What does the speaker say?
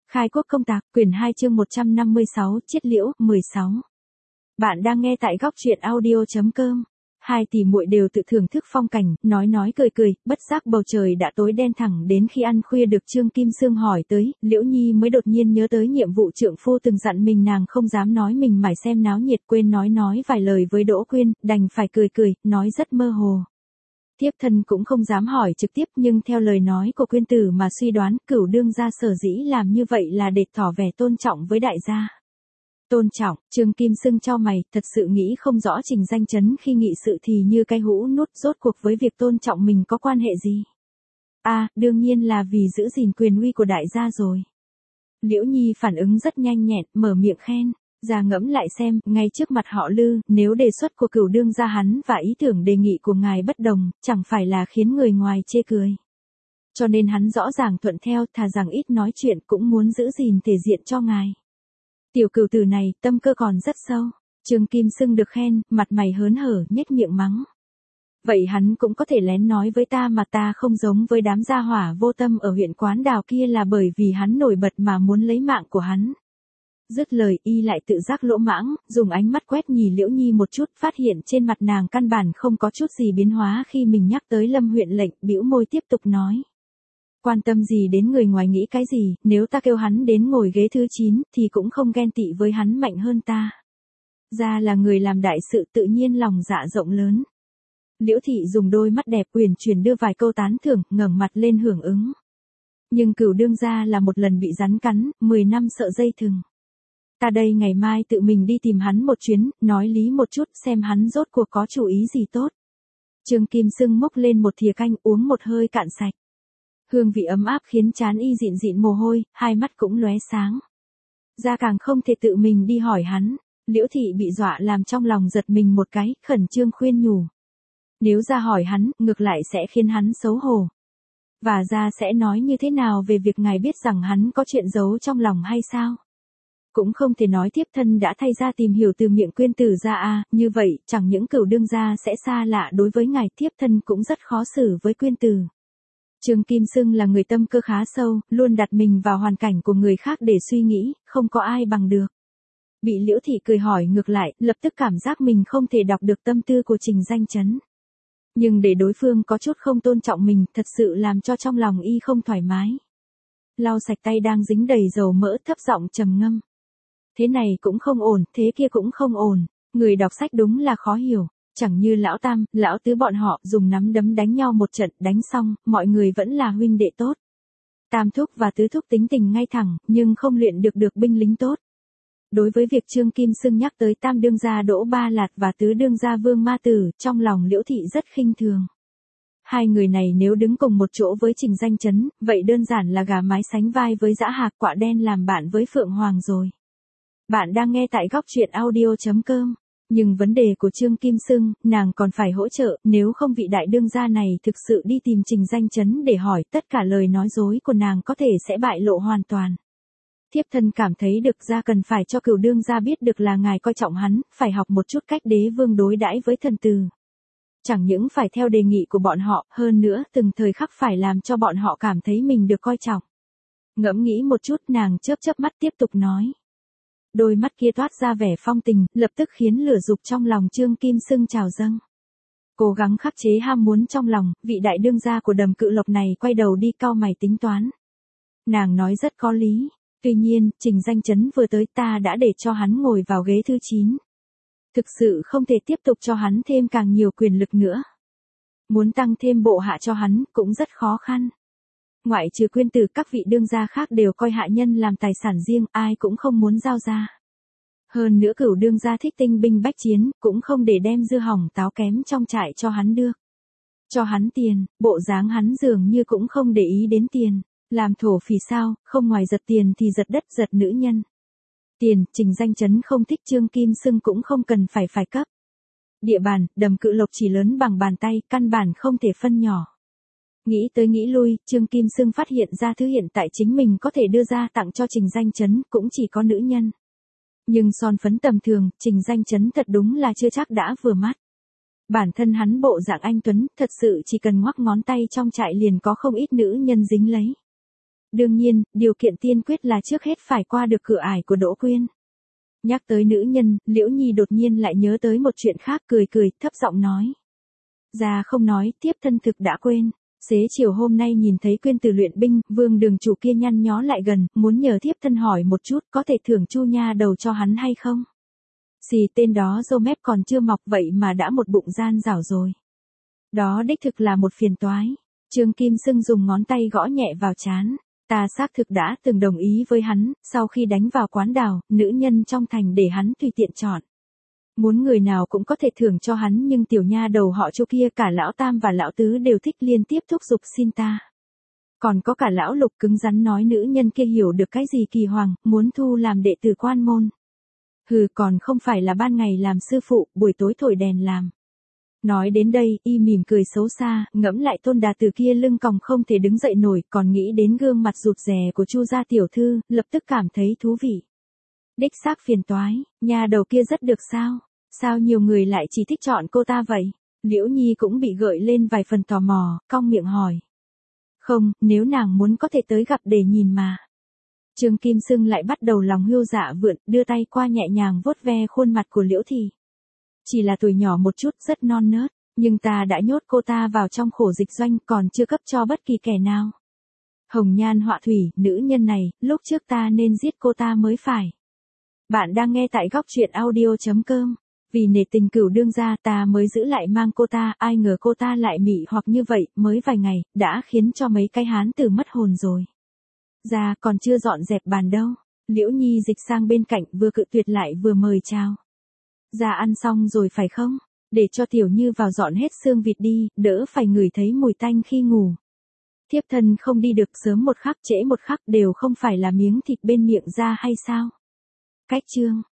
Khai quốc công tạc, quyển 2 chương 156, chiết liễu, 16. Bạn đang nghe tại góc truyện audio.com. Hai tỷ muội đều tự thưởng thức phong cảnh, nói cười cười, bất giác bầu trời đã tối đen thẳng đến khi ăn khuya được Trương Kim Sương hỏi tới, Liễu Nhi mới đột nhiên nhớ tới nhiệm vụ trượng phu từng dặn mình, nàng không dám nói mình mải xem náo nhiệt, quên nói vài lời với Đỗ Quyên, đành phải cười, nói rất mơ hồ. Thiếp thân cũng không dám hỏi trực tiếp, nhưng theo lời nói của Quyên tử mà suy đoán, Cửu đương gia sở dĩ làm như vậy là để tỏ vẻ tôn trọng với đại gia. Tôn trọng, Trương Kim Sương chau mày, thật sự nghĩ không rõ Trình Danh Chấn khi nghị sự thì như cái hũ nút, rốt cuộc với việc tôn trọng mình có quan hệ gì? Đương nhiên là vì giữ gìn quyền uy của đại gia rồi. Liễu Nhi phản ứng rất nhanh nhẹn, mở miệng khen. Ra ngẫm lại xem, ngay trước mặt họ Lư, nếu đề xuất của Cửu đương gia hắn và ý tưởng đề nghị của ngài bất đồng, chẳng phải là khiến người ngoài chê cười. Cho nên hắn rõ ràng thuận theo, thà rằng ít nói chuyện cũng muốn giữ gìn thể diện cho ngài. Tiểu Cửu tử này, tâm cơ còn rất sâu. Trương Kim Sương được khen, mặt mày hớn hở, nhếch miệng mắng. Vậy hắn cũng có thể lén nói với ta mà ta không giống với đám gia hỏa vô tâm ở huyện Quán Đào kia là bởi vì hắn nổi bật mà muốn lấy mạng của hắn. Dứt lời y lại tự giác lỗ mãng, dùng ánh mắt quét nhìn Liễu Nhi một chút, phát hiện trên mặt nàng căn bản không có chút gì biến hóa khi mình nhắc tới Lâm huyện lệnh, bĩu môi tiếp tục nói. Quan tâm gì đến người ngoài nghĩ cái gì, nếu ta kêu hắn đến ngồi ghế thứ 9, thì cũng không ghen tị với hắn mạnh hơn ta. Ra là người làm đại sự tự nhiên lòng dạ rộng lớn. Liễu thị dùng đôi mắt đẹp uyển chuyển đưa vài câu tán thưởng, ngẩng mặt lên hưởng ứng. Nhưng Cửu đương gia là một lần bị rắn cắn, 10 năm sợ dây thừng. Ta đây ngày mai tự mình đi tìm hắn một chuyến, nói lý một chút xem hắn rốt cuộc có chủ ý gì tốt. Trương Kim Sương múc lên một thìa canh uống một hơi cạn sạch. Hương vị ấm áp khiến trán y dịn mồ hôi, hai mắt cũng lóe sáng. Ra càng không thể tự mình đi hỏi hắn, Liễu thị bị dọa làm trong lòng giật mình một cái, khẩn trương khuyên nhủ. Nếu ra hỏi hắn, ngược lại sẽ khiến hắn xấu hổ. Và ra sẽ nói như thế nào về việc ngài biết rằng hắn có chuyện giấu trong lòng hay sao? Cũng không thể nói thiếp thân đã thay ra tìm hiểu từ miệng Quyên tử ra như vậy, chẳng những Cửu đương gia sẽ xa lạ đối với ngài, thiếp thân cũng rất khó xử với Quyên tử. Trương Kim Sương là người tâm cơ khá sâu, luôn đặt mình vào hoàn cảnh của người khác để suy nghĩ, không có ai bằng được. Bị Liễu thị cười hỏi ngược lại, lập tức cảm giác mình không thể đọc được tâm tư của Trình Danh Chấn. Nhưng để đối phương có chút không tôn trọng mình, thật sự làm cho trong lòng y không thoải mái. Lau sạch tay đang dính đầy dầu mỡ, thấp giọng trầm ngâm. Thế này cũng không ổn, thế kia cũng không ổn. Người đọc sách đúng là khó hiểu. Chẳng như lão tam, lão tứ bọn họ dùng nắm đấm đánh nhau một trận, đánh xong, mọi người vẫn là huynh đệ tốt. Tam thúc và tứ thúc tính tình ngay thẳng, nhưng không luyện được binh lính tốt. Đối với việc Trương Kim Sương nhắc tới tam đương gia Đỗ Ba Lạt và tứ đương gia Vương Ma Tử, trong lòng Liễu thị rất khinh thường. Hai người này nếu đứng cùng một chỗ với Trình Danh Chấn, vậy đơn giản là gà mái sánh vai với dã hạc, quạ đen làm bạn với Phượng Hoàng rồi. Bạn đang nghe tại góc truyện audio.com. Nhưng vấn đề của Trương Kim Sương, nàng còn phải hỗ trợ, nếu không vị đại đương gia này thực sự đi tìm Trình Danh Chấn để hỏi, tất cả lời nói dối của nàng có thể sẽ bại lộ hoàn toàn. Thiếp thân cảm thấy được ra cần phải cho Cửu đương gia biết được là ngài coi trọng hắn, phải học một chút cách đế vương đối đãi với thần tử. Chẳng những phải theo đề nghị của bọn họ, hơn nữa từng thời khắc phải làm cho bọn họ cảm thấy mình được coi trọng. Ngẫm nghĩ một chút, nàng chớp mắt tiếp tục nói. Đôi mắt kia toát ra vẻ phong tình, lập tức khiến lửa dục trong lòng Trương Kim Sương trào dâng. Cố gắng khắc chế ham muốn trong lòng, vị đại đương gia của Đầm Cự Lộc này quay đầu đi cau mày tính toán. Nàng nói rất có lý, tuy nhiên, Trình Danh Chấn vừa tới ta đã để cho hắn ngồi vào ghế thứ 9. Thực sự không thể tiếp tục cho hắn thêm càng nhiều quyền lực nữa. Muốn tăng thêm bộ hạ cho hắn, cũng rất khó khăn. Ngoại trừ Quyên tử, các vị đương gia khác đều coi hạ nhân làm tài sản riêng, ai cũng không muốn giao ra. Hơn nữa Cửu đương gia thích tinh binh bách chiến, cũng không để đem dưa hỏng táo kém trong trại cho hắn được. Cho hắn tiền, bộ dáng hắn dường như cũng không để ý đến tiền. Làm thổ phỉ sao, không ngoài giật tiền thì giật đất, giật nữ nhân. Tiền, Trình Danh Chấn không thích, Trương Kim Sương cũng không cần phải cấp. Địa bàn, Đầm Cự Lộc chỉ lớn bằng bàn tay, căn bản không thể phân nhỏ. Nghĩ tới nghĩ lui, Trương Kim Sương phát hiện ra thứ hiện tại chính mình có thể đưa ra tặng cho Trình Danh Chấn cũng chỉ có nữ nhân. Nhưng son phấn tầm thường, Trình Danh Chấn thật đúng là chưa chắc đã vừa mắt. Bản thân hắn bộ dạng anh tuấn, thật sự chỉ cần ngoắc ngón tay trong trại liền có không ít nữ nhân dính lấy. Đương nhiên, điều kiện tiên quyết là trước hết phải qua được cửa ải của Đỗ Quyên. Nhắc tới nữ nhân, Liễu Nhi đột nhiên lại nhớ tới một chuyện khác, cười cười, thấp giọng nói. Già không nói, tiếp thân thực đã quên. Xế chiều hôm nay nhìn thấy Quyên từ luyện binh, Vương đường chủ kia nhăn nhó lại gần, muốn nhờ thiếp thân hỏi một chút, có thể thưởng Chu nha đầu cho hắn hay không? Xì, tên đó râu mép còn chưa mọc vậy mà đã một bụng gian rảo rồi. Đó đích thực là một phiền toái. Trương Kim Sưng dùng ngón tay gõ nhẹ vào trán. Ta xác thực đã từng đồng ý với hắn, sau khi đánh vào quán đào, nữ nhân trong thành để hắn tùy tiện chọn. Muốn người nào cũng có thể thưởng cho hắn, nhưng tiểu nha đầu họ Chu kia cả lão tam và lão tứ đều thích liên tiếp thúc giục xin ta. Còn có cả lão Lục cứng rắn nói nữ nhân kia hiểu được cái gì kỳ hoàng, muốn thu làm đệ tử quan môn. Hừ, còn không phải là ban ngày làm sư phụ, buổi tối thổi đèn làm. Nói đến đây, y mỉm cười xấu xa, ngẫm lại Tôn Đà Tử kia lưng còng không thể đứng dậy nổi, còn nghĩ đến gương mặt rụt rè của Chu gia tiểu thư, lập tức cảm thấy thú vị. Đích xác phiền toái, nhà đầu kia rất được sao? Sao nhiều người lại chỉ thích chọn cô ta vậy? Liễu Nhi cũng bị gợi lên vài phần tò mò, cong miệng hỏi. Không, nếu nàng muốn có thể tới gặp để nhìn mà. Trương Kim Sưng lại bắt đầu lòng hươu dạ vượn, đưa tay qua nhẹ nhàng vuốt ve khuôn mặt của Liễu Thị. Chỉ là tuổi nhỏ một chút, rất non nớt, nhưng ta đã nhốt cô ta vào trong khổ dịch doanh, còn chưa cấp cho bất kỳ kẻ nào. Hồng nhan họa thủy, nữ nhân này, lúc trước ta nên giết cô ta mới phải. Bạn đang nghe tại góc truyện audio.com. Vì nể tình cửu đương gia ta mới giữ lại mang cô ta, ai ngờ cô ta lại mị hoặc như vậy, mới vài ngày, đã khiến cho mấy cái hán tử mất hồn rồi. Ra còn chưa dọn dẹp bàn đâu. Liễu Nhi dịch sang bên cạnh, vừa cự tuyệt lại vừa mời chào. Ra ăn xong rồi phải không? Để cho tiểu như vào dọn hết xương vịt đi, đỡ phải ngửi thấy mùi tanh khi ngủ. Thiếp thân không đi được, sớm một khắc trễ một khắc đều không phải là miếng thịt bên miệng ra hay sao? Cách chương.